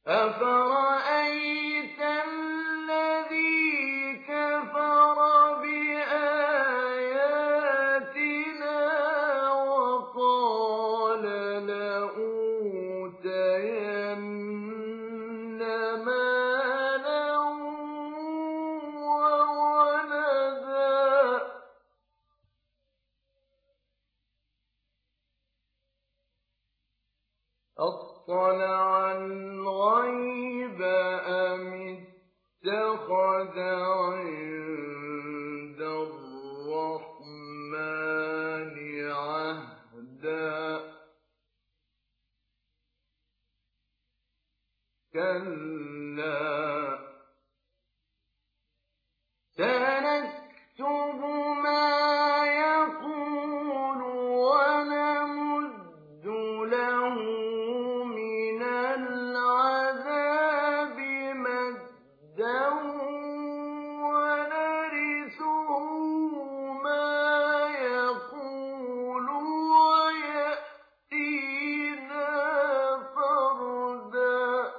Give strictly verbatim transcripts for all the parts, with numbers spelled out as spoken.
أفرأيت الذي كفر بآياتنا وقال لأوتين مالا وولدا أطلع الغيب أم اتخذ عند الرحمن عهدا كلا سنكتب ما يقول ونمد له من العذاب مدا ونرثه ما يقول ويأتينا فردا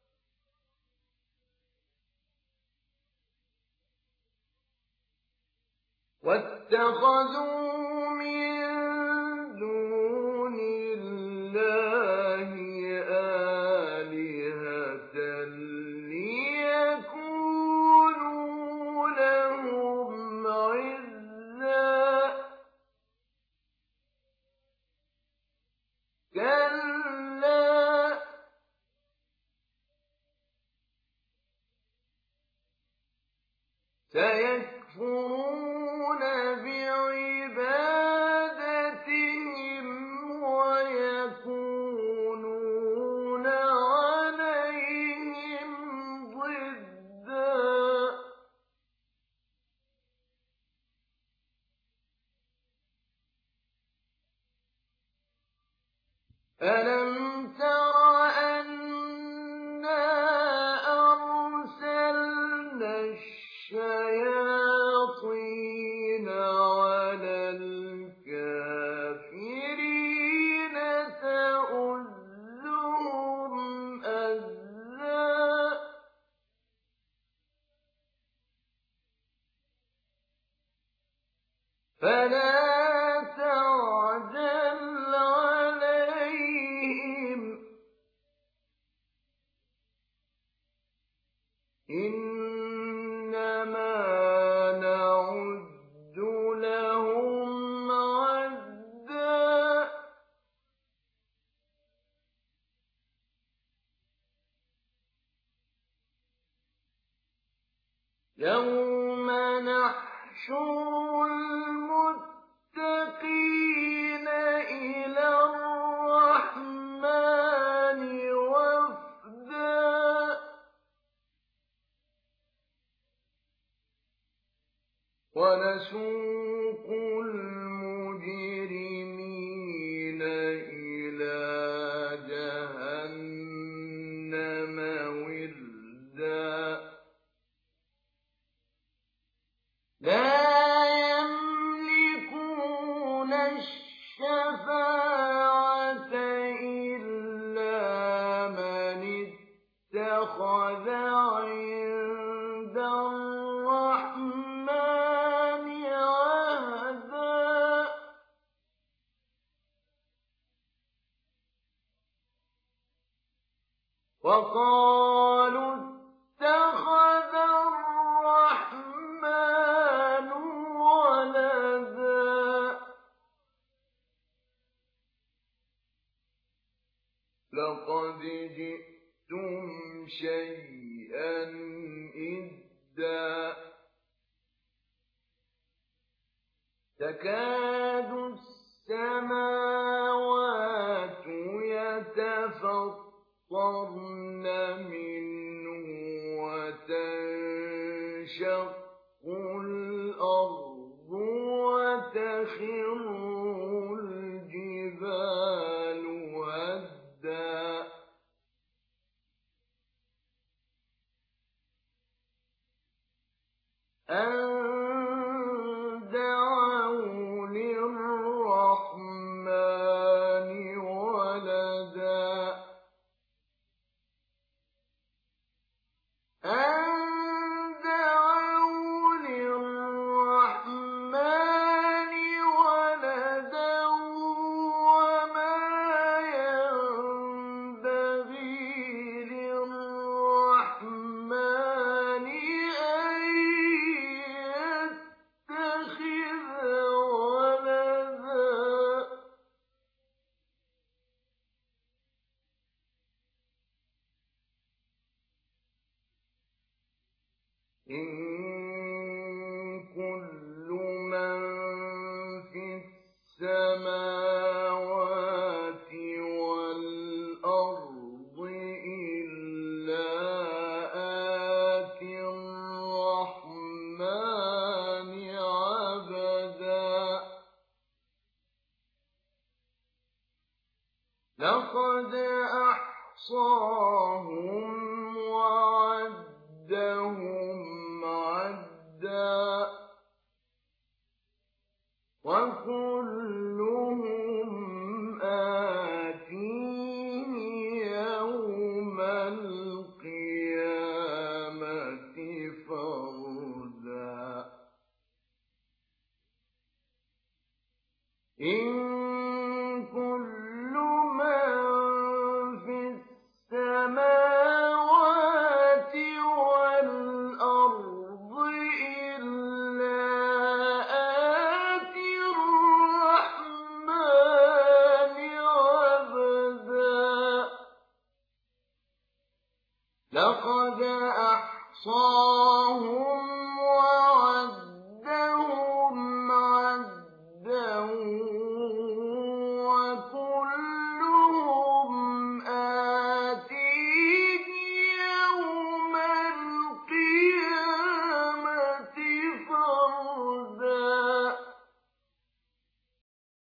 واتخذوا من دون الله آلهة ليكونوا لهم عزا كلا سيكفرون بعبادتهم ويكونون عليهم ضدا ألم تر أنا أرسلنا الشياطين على الكافرين تؤزهم أزا فلا تعجل عليهم إنما نعد لهم عدا يوم نحشر المتقين إلى الرحمن وفدا ونسوق المجرمين إلى جهنم وردا لا يملكون الشفاعة إلا من اتخذ عند الرحمن عهدا وقالوا اتخذ الرحمن ولدا لقد جئتم شيئا إدا تكاد السماوات يتفطرن منه وتنشق الأرض وتخر الجبال هدا أن دعوا للرحمن ولدا أن دعوا للرحمن ولدا وما ينبغي للرحمن أن يتخذ ولدا إن كل من في السماوات والأرض إلا آتي الرحمن عبدا لقد أحصاهم وعدهم عدا وكلهم آتيه يوم القيامة فردا إن كل من في السماوات والأرض إلا آتي الرحمن عبدا لقد أحصاهم